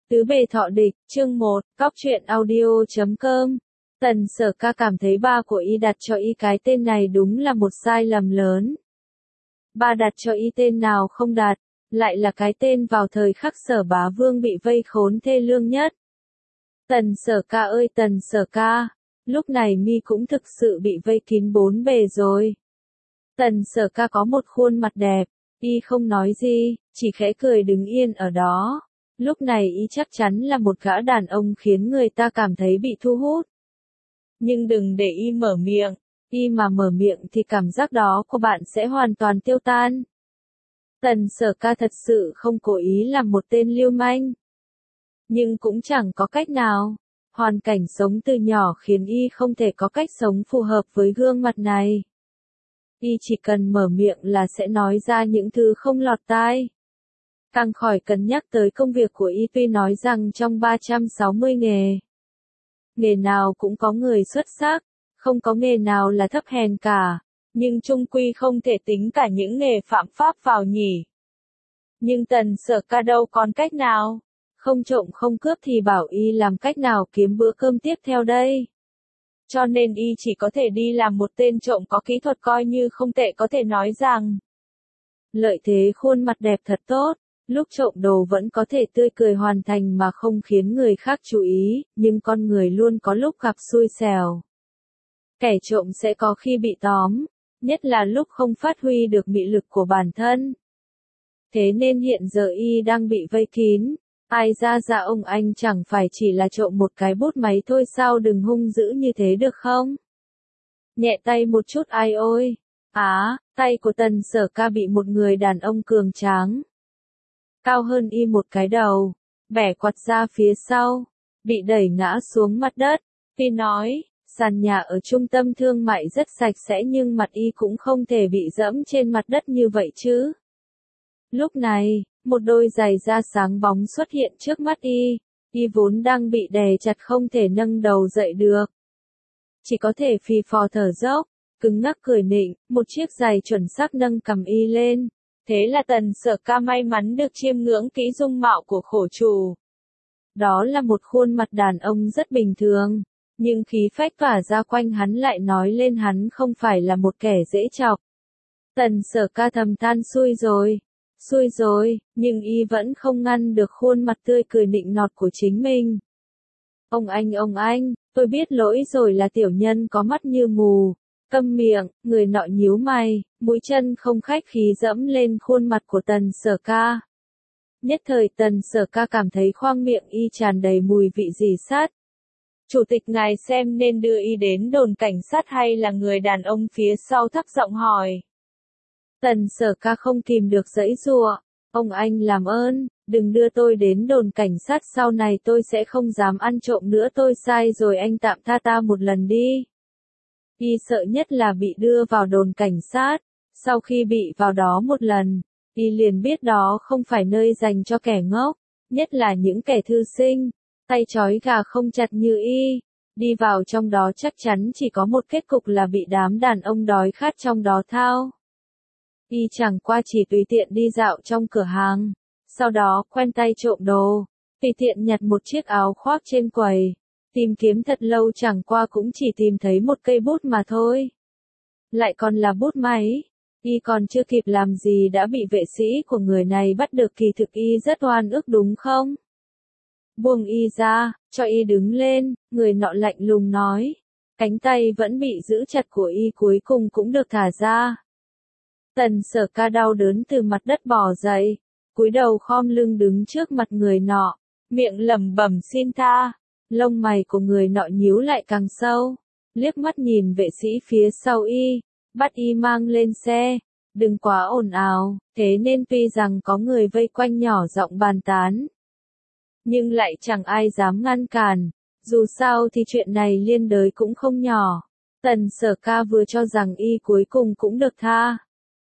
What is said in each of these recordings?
Tứ bề thọ địch, chương 1, cóc truyện audio.com. Tần Sở Ca cảm thấy ba của y đặt cho y cái tên này đúng là một sai lầm lớn. Ba đặt cho y tên nào không đặt, lại là cái tên vào thời khắc Sở Bá Vương bị vây khốn thê lương nhất. Tần Sở Ca ơi Tần Sở Ca, lúc này mi cũng thực sự bị vây kín bốn bề rồi. Tần Sở Ca có một khuôn mặt đẹp, y không nói gì, chỉ khẽ cười đứng yên ở đó. Lúc này y chắc chắn là một gã đàn ông khiến người ta cảm thấy bị thu hút. Nhưng đừng để y mở miệng, y mà mở miệng thì cảm giác đó của bạn sẽ hoàn toàn tiêu tan. Tần Sở Ca thật sự không cố ý làm một tên lưu manh. Nhưng cũng chẳng có cách nào. Hoàn cảnh sống từ nhỏ khiến y không thể có cách sống phù hợp với gương mặt này. Y chỉ cần mở miệng là sẽ nói ra những thứ không lọt tai. Càng khỏi cần nhắc tới công việc của y, tuy nói rằng trong 360 nghề nào cũng có người xuất sắc, không có nghề nào là thấp hèn cả, nhưng chung quy không thể tính cả những nghề phạm pháp vào nhỉ. Nhưng Tần Sở Ca đâu còn cách nào, không trộm không cướp thì bảo y làm cách nào kiếm bữa cơm tiếp theo đây. Cho nên y chỉ có thể đi làm một tên trộm có kỹ thuật coi như không tệ, có thể nói rằng lợi thế khuôn mặt đẹp thật tốt. Lúc trộm đồ vẫn có thể tươi cười hoàn thành mà không khiến người khác chú ý, nhưng con người luôn có lúc gặp xui xẻo. Kẻ trộm sẽ có khi bị tóm, nhất là lúc không phát huy được mị lực của bản thân. Thế nên hiện giờ y đang bị vây kín. Ai ra ông anh chẳng phải chỉ là trộm một cái bút máy thôi sao, đừng hung dữ như thế được không? Nhẹ tay một chút ai ôi. Tay của Tần Sở Ca bị một người đàn ông cường tráng, cao hơn y một cái đầu, bẻ quạt ra phía sau, bị đẩy ngã xuống mặt đất. Tuy nói, sàn nhà ở trung tâm thương mại rất sạch sẽ nhưng mặt y cũng không thể bị dẫm trên mặt đất như vậy chứ. Lúc này, một đôi giày da sáng bóng xuất hiện trước mắt y vốn đang bị đè chặt không thể nâng đầu dậy được. Chỉ có thể phì phò thở dốc, cứng ngắc cười nịnh, một chiếc giày chuẩn xác nâng cầm y lên. Thế là Tần Sở Ca may mắn được chiêm ngưỡng kỹ dung mạo của khổ chủ. Đó là một khuôn mặt đàn ông rất bình thường, nhưng khí phách tỏa ra quanh hắn lại nói lên hắn không phải là một kẻ dễ chọc. Tần Sở Ca thầm than xui rồi, nhưng y vẫn không ngăn được khuôn mặt tươi cười nịnh nọt của chính mình. Ông anh, tôi biết lỗi rồi, là tiểu nhân có mắt như mù. Câm miệng, người nọ nhíu mày, mũi chân không khách khí dẫm lên khuôn mặt của Tần Sở Ca. Nhất thời Tần Sở Ca cảm thấy khoang miệng y tràn đầy mùi vị rỉ sắt. Chủ tịch ngài xem nên đưa y đến đồn cảnh sát hay là, người đàn ông phía sau thấp giọng hỏi. Tần Sở Ca không kìm được giãy giụa, ông anh làm ơn, đừng đưa tôi đến đồn cảnh sát, sau này tôi sẽ không dám ăn trộm nữa, tôi sai rồi, anh tạm tha ta một lần đi. Y sợ nhất là bị đưa vào đồn cảnh sát. Sau khi bị vào đó một lần, y liền biết đó không phải nơi dành cho kẻ ngốc, nhất là những kẻ thư sinh, tay trói gà không chặt như y. Đi vào trong đó chắc chắn chỉ có một kết cục là bị đám đàn ông đói khát trong đó thao. Y chẳng qua chỉ tùy tiện đi dạo trong cửa hàng, sau đó quen tay trộm đồ, tùy tiện nhặt một chiếc áo khoác trên quầy. Tìm kiếm thật lâu chẳng qua cũng chỉ tìm thấy một cây bút mà thôi. Lại còn là bút máy. Y còn chưa kịp làm gì đã bị vệ sĩ của người này bắt được, kỳ thực y rất oan ức đúng không? Buông y ra, cho y đứng lên, người nọ lạnh lùng nói. Cánh tay vẫn bị giữ chặt của y cuối cùng cũng được thả ra. Tần Sở Ca đau đớn từ mặt đất bò dậy, cúi đầu khom lưng đứng trước mặt người nọ, miệng lẩm bẩm xin tha. Lông mày của người nọ nhíu lại càng sâu, liếc mắt nhìn vệ sĩ phía sau y, bắt y mang lên xe, đừng quá ồn ào. Thế nên tuy rằng có người vây quanh nhỏ giọng bàn tán, nhưng lại chẳng ai dám ngăn cản, dù sao thì chuyện này liên đới cũng không nhỏ. Tần Sở Ca vừa cho rằng y cuối cùng cũng được tha,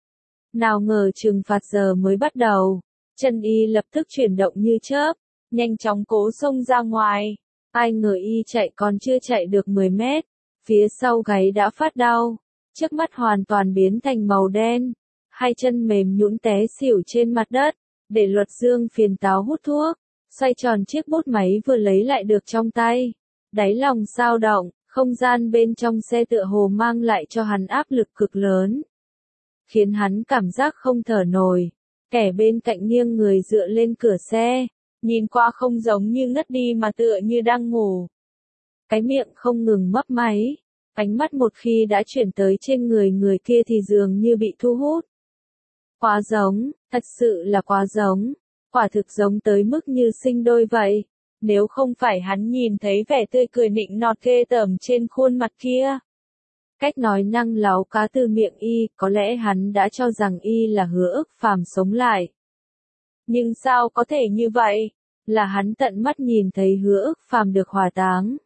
nào ngờ trừng phạt giờ mới bắt đầu, chân y lập tức chuyển động như chớp, nhanh chóng cố xông ra ngoài. Ai ngờ y chạy còn chưa chạy được 10 mét, phía sau gáy đã phát đau, trước mắt hoàn toàn biến thành màu đen, hai chân mềm nhũn té xỉu trên mặt đất, để Luật Dương phiền táo hút thuốc, xoay tròn chiếc bút máy vừa lấy lại được trong tay. Đáy lòng dao động, không gian bên trong xe tựa hồ mang lại cho hắn áp lực cực lớn, khiến hắn cảm giác không thở nổi. Kẻ bên cạnh nghiêng người dựa lên cửa xe, nhìn qua không giống như ngất đi mà tựa như đang ngủ. Cái miệng không ngừng mấp máy, ánh mắt một khi đã chuyển tới trên người người kia thì dường như bị thu hút. Quá giống, thật sự là quá giống, quả thực giống tới mức như sinh đôi vậy. Nếu không phải hắn nhìn thấy vẻ tươi cười nịnh nọt ghê tởm trên khuôn mặt kia, cách nói năng láu cá từ miệng y, có lẽ hắn đã cho rằng y là Hứa Ức Phàm sống lại. Nhưng sao có thể như vậy? Là hắn tận mắt nhìn thấy Hứa Ức Phàm được hỏa táng.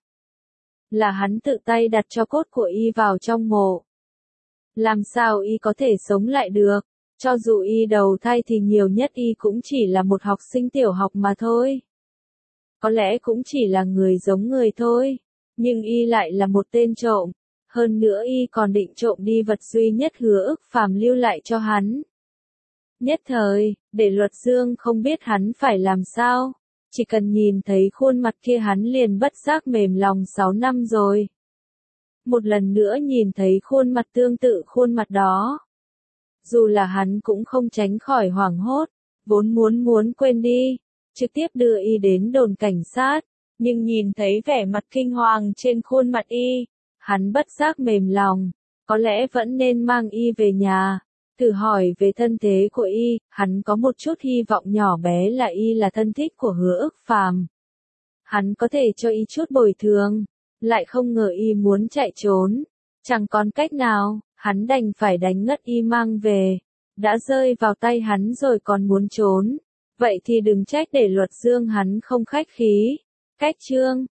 Là hắn tự tay đặt cho cốt của y vào trong mộ. Làm sao y có thể sống lại được? Cho dù y đầu thai thì nhiều nhất y cũng chỉ là một học sinh tiểu học mà thôi. Có lẽ cũng chỉ là người giống người thôi. Nhưng y lại là một tên trộm. Hơn nữa y còn định trộm đi vật duy nhất Hứa Ức Phàm lưu lại cho hắn. Nhất thời, để Luật Dương không biết hắn phải làm sao. Chỉ cần nhìn thấy khuôn mặt kia hắn liền bất giác mềm lòng 6 năm rồi. Một lần nữa nhìn thấy khuôn mặt tương tự khuôn mặt đó. Dù là hắn cũng không tránh khỏi hoảng hốt, vốn muốn quên đi, trực tiếp đưa y đến đồn cảnh sát, nhưng nhìn thấy vẻ mặt kinh hoàng trên khuôn mặt y, hắn bất giác mềm lòng, có lẽ vẫn nên mang y về nhà, thử hỏi về thân thế của y, hắn có một chút hy vọng nhỏ bé là y là thân thích của Hứa Ức Phàm. Hắn có thể cho y chút bồi thường, lại không ngờ y muốn chạy trốn, chẳng còn cách nào, hắn đành phải đánh ngất y mang về, đã rơi vào tay hắn rồi còn muốn trốn, vậy thì đừng trách để Luật Dương hắn không khách khí. Cách chương